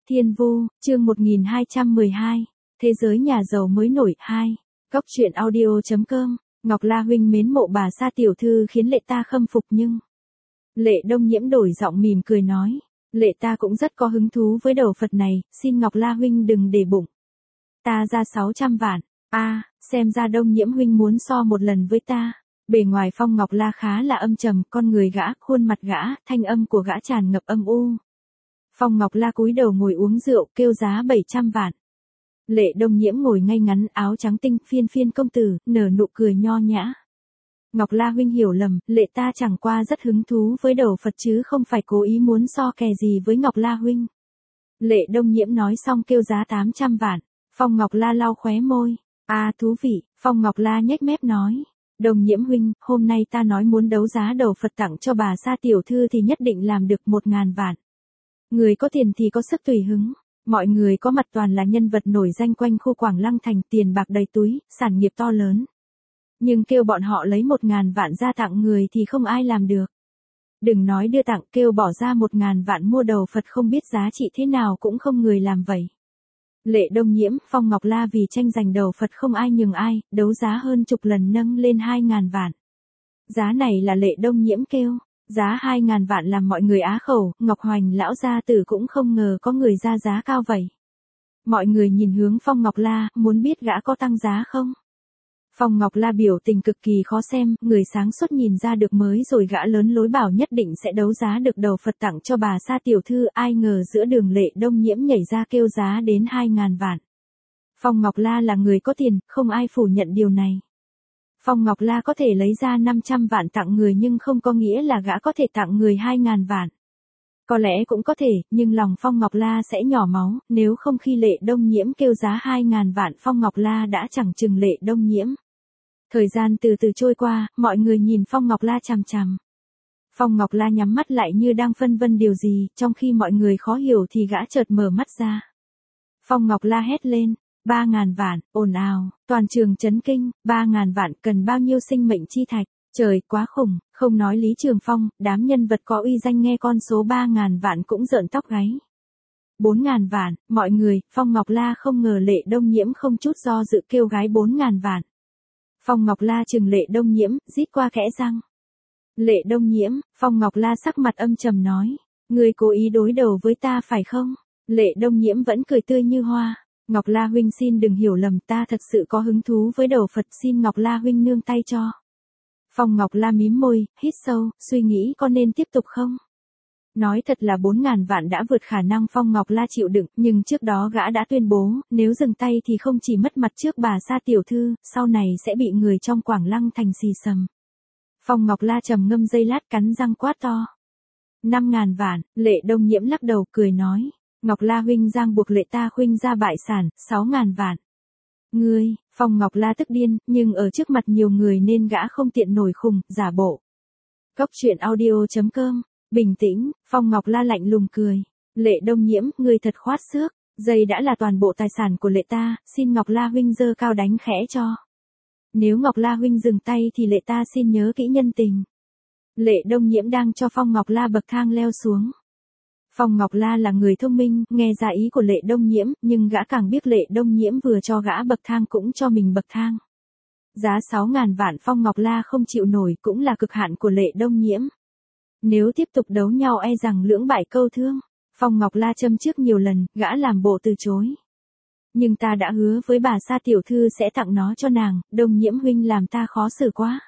Thiên Vu, chương 1212, Thế giới nhà giàu mới nổi 2. Góc truyện audio.com, Ngọc La huynh mến mộ bà Sa tiểu thư khiến Lệ ta khâm phục nhưng... Lệ Đông Nhiễm đổi giọng mỉm cười nói, Lệ ta cũng rất có hứng thú với đầu Phật này, xin Ngọc La huynh đừng để bụng. Ta ra 600 vạn, xem ra Đông Nhiễm huynh muốn so một lần với ta. Bề ngoài Phong Ngọc La khá là âm trầm, con người gã, khuôn mặt gã, thanh âm của gã tràn ngập âm u. Phong Ngọc La cúi đầu ngồi uống rượu, kêu giá 700 vạn. Lệ Đông Nhiễm ngồi ngay ngắn, áo trắng tinh, phiên công tử, nở nụ cười nho nhã. Ngọc La huynh hiểu lầm, Lệ ta chẳng qua rất hứng thú với đầu Phật chứ không phải cố ý muốn so kè gì với Ngọc La huynh. Lệ Đông Nhiễm nói xong kêu giá 800 vạn. Phong Ngọc La lau khóe môi. Thú vị, Phong Ngọc La nhếch mép nói. Đông Nhiễm huynh, hôm nay ta nói muốn đấu giá đầu Phật tặng cho bà Sa tiểu thư thì nhất định làm được 1000 vạn. Người có tiền thì có sức tùy hứng. Mọi người có mặt toàn là nhân vật nổi danh quanh khu Quảng Lăng thành, tiền bạc đầy túi, sản nghiệp to lớn. Nhưng kêu bọn họ lấy 1000 vạn ra tặng người thì không ai làm được. Đừng nói đưa tặng, kêu bỏ ra 1000 vạn mua đầu Phật không biết giá trị thế nào cũng không người làm vậy. Lệ Đông Nhiễm, Phong Ngọc La vì tranh giành đầu Phật không ai nhường ai, đấu giá hơn chục lần nâng lên 2000 vạn. Giá này là Lệ Đông Nhiễm kêu, giá 2000 vạn làm mọi người á khẩu, Ngọc Hoành lão gia tử cũng không ngờ có người ra giá cao vậy. Mọi người nhìn hướng Phong Ngọc La, muốn biết gã có tăng giá không? Phong Ngọc La biểu tình cực kỳ khó xem, người sáng suốt nhìn ra được mới rồi gã lớn lối bảo nhất định sẽ đấu giá được đầu Phật tặng cho bà Sa tiểu thư, ai ngờ giữa đường Lệ Đông Nhiễm nhảy ra kêu giá đến 2000 vạn. Phong Ngọc La là người có tiền, không ai phủ nhận điều này. Phong Ngọc La có thể lấy ra 500 vạn tặng người nhưng không có nghĩa là gã có thể tặng người 2000 vạn. Có lẽ cũng có thể, nhưng lòng Phong Ngọc La sẽ nhỏ máu, nếu không khi Lệ Đông Nhiễm kêu giá 2000 vạn Phong Ngọc La đã chẳng chừng Lệ Đông Nhiễm. Thời gian từ từ trôi qua, mọi người nhìn Phong Ngọc La chằm chằm. Phong Ngọc La nhắm mắt lại như đang phân vân điều gì, trong khi mọi người khó hiểu thì gã chợt mở mắt ra. Phong Ngọc La hét lên, 3000 vạn, ồn ào, toàn trường chấn kinh, 3000 vạn cần bao nhiêu sinh mệnh chi thạch, trời quá khủng, không nói Lý Trường Phong, đám nhân vật có uy danh nghe con số 3000 vạn cũng rợn tóc gáy. 4000 vạn, mọi người, Phong Ngọc La không ngờ Lệ Đông Nhiễm không chút do dự kêu gái 4000 vạn. Phong Ngọc La trừng Lệ Đông Nhiễm, rít qua kẽ răng. Lệ Đông Nhiễm, Phong Ngọc La sắc mặt âm trầm nói, ngươi cố ý đối đầu với ta phải không? Lệ Đông Nhiễm vẫn cười tươi như hoa. Ngọc La huynh xin đừng hiểu lầm, ta thật sự có hứng thú với đầu Phật, xin Ngọc La huynh nương tay cho. Phong Ngọc La mím môi, hít sâu, suy nghĩ có nên tiếp tục không? Nói thật là 4000 vạn đã vượt khả năng Phong Ngọc La chịu đựng, nhưng trước đó gã đã tuyên bố, nếu dừng tay thì không chỉ mất mặt trước bà Sa tiểu thư, sau này sẽ bị người trong Quảng Lăng thành xì xầm. Phong Ngọc La trầm ngâm giây lát cắn răng quát to. 5000 vạn, Lệ Đông Nhiễm lắc đầu cười nói, Ngọc La huynh giang buộc Lệ ta huynh ra bại sản, 6000 vạn. Ngươi, Phong Ngọc La tức điên, nhưng ở trước mặt nhiều người nên gã không tiện nổi khùng, giả bộ. Góc truyện audio.com. Bình tĩnh, Phong Ngọc La lạnh lùng cười. Lệ Đông Nhiễm, ngươi thật khoát xước, giày đã là toàn bộ tài sản của Lệ ta, xin Ngọc La huynh giơ cao đánh khẽ cho. Nếu Ngọc La huynh dừng tay thì Lệ ta xin nhớ kỹ nhân tình. Lệ Đông Nhiễm đang cho Phong Ngọc La bậc thang leo xuống. Phong Ngọc La là người thông minh, nghe ra ý của Lệ Đông Nhiễm, nhưng gã càng biết Lệ Đông Nhiễm vừa cho gã bậc thang cũng cho mình bậc thang. Giá 6000 vạn Phong Ngọc La không chịu nổi cũng là cực hạn của Lệ Đông Nhiễm. Nếu tiếp tục đấu nhau e rằng lưỡng bại câu thương. Phong Ngọc La châm trước nhiều lần, gã làm bộ từ chối. Nhưng ta đã hứa với bà Sa tiểu thư sẽ tặng nó cho nàng, Đông Nhiễm huynh làm ta khó xử quá.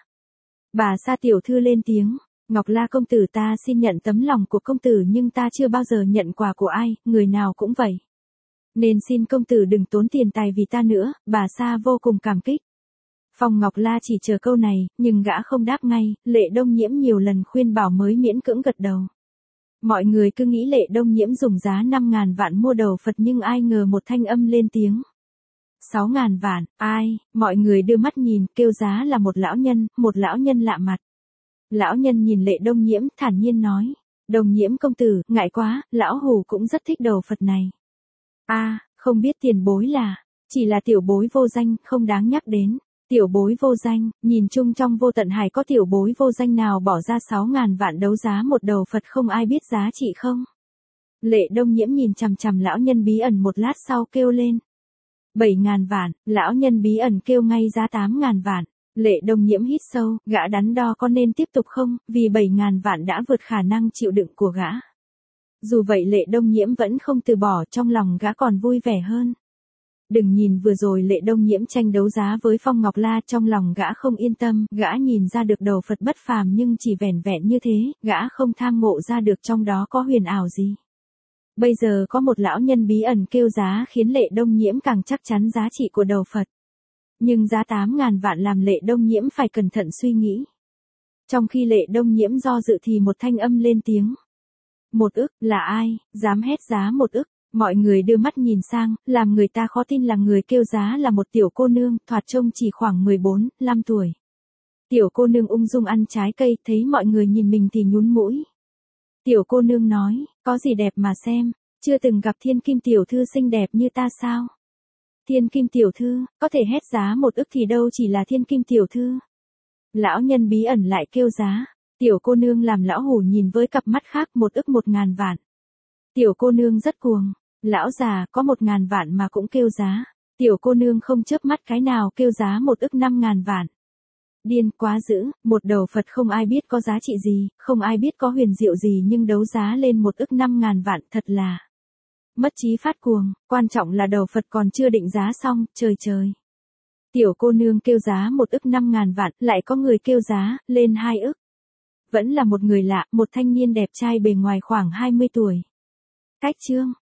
Bà Sa tiểu thư lên tiếng, Ngọc La công tử ta xin nhận tấm lòng của công tử nhưng ta chưa bao giờ nhận quà của ai, người nào cũng vậy. Nên xin công tử đừng tốn tiền tài vì ta nữa, bà Sa vô cùng cảm kích. Phong Ngọc La chỉ chờ câu này, nhưng gã không đáp ngay, Lệ Đông Nhiễm nhiều lần khuyên bảo mới miễn cưỡng gật đầu. Mọi người cứ nghĩ Lệ Đông Nhiễm dùng giá 5000 vạn mua đầu Phật nhưng ai ngờ một thanh âm lên tiếng. 6000 vạn, ai, mọi người đưa mắt nhìn, kêu giá là một lão nhân lạ mặt. Lão nhân nhìn Lệ Đông Nhiễm, thản nhiên nói, Đông Nhiễm công tử, ngại quá, lão hủ cũng rất thích đầu Phật này. Không biết tiền bối là, chỉ là tiểu bối vô danh, không đáng nhắc đến. Tiểu bối vô danh, nhìn chung trong vô tận hải có tiểu bối vô danh nào bỏ ra 6000 vạn đấu giá một đầu Phật không ai biết giá trị không? Lệ Đông Nhiễm nhìn chằm chằm lão nhân bí ẩn một lát sau kêu lên. 7.000 vạn, lão nhân bí ẩn kêu ngay giá 8.000 vạn. Lệ Đông Nhiễm hít sâu, gã đắn đo có nên tiếp tục không, vì 7.000 vạn đã vượt khả năng chịu đựng của gã. Dù vậy Lệ Đông Nhiễm vẫn không từ bỏ, trong lòng gã còn vui vẻ hơn. Đừng nhìn vừa rồi Lệ Đông Nhiễm tranh đấu giá với Phong Ngọc La, trong lòng gã không yên tâm, gã nhìn ra được đầu Phật bất phàm nhưng chỉ vẻn vẹn như thế, gã không tham ngộ ra được trong đó có huyền ảo gì. Bây giờ có một lão nhân bí ẩn kêu giá khiến Lệ Đông Nhiễm càng chắc chắn giá trị của đầu Phật. Nhưng giá 8.000 vạn làm Lệ Đông Nhiễm phải cẩn thận suy nghĩ. Trong khi Lệ Đông Nhiễm do dự thì một thanh âm lên tiếng. 1 ức, là ai, dám hét giá 1 ức? Mọi người đưa mắt nhìn sang, làm người ta khó tin là người kêu giá là một tiểu cô nương, thoạt trông chỉ khoảng 14, 15 tuổi. Tiểu cô nương ung dung ăn trái cây, thấy mọi người nhìn mình thì nhún mũi. Tiểu cô nương nói, có gì đẹp mà xem, chưa từng gặp thiên kim tiểu thư xinh đẹp như ta sao? Thiên kim tiểu thư, có thể hét giá 1 ức thì đâu chỉ là thiên kim tiểu thư. Lão nhân bí ẩn lại kêu giá, tiểu cô nương làm lão hủ nhìn với cặp mắt khác, 1 ức 1.000 vạn. Tiểu cô nương rất cuồng, lão già có 1.000 vạn mà cũng kêu giá. Tiểu cô nương không chớp mắt cái nào kêu giá 1 ức 5.000 vạn. Điên quá dữ, một đầu Phật không ai biết có giá trị gì, không ai biết có huyền diệu gì nhưng đấu giá lên 1 ức 5.000 vạn, thật là mất trí phát cuồng, quan trọng là đầu Phật còn chưa định giá xong, trời trời. Tiểu cô nương kêu giá 1 ức 5.000 vạn, lại có người kêu giá lên 2 ức. Vẫn là một người lạ, một thanh niên đẹp trai bề ngoài khoảng 20 tuổi. Cách chương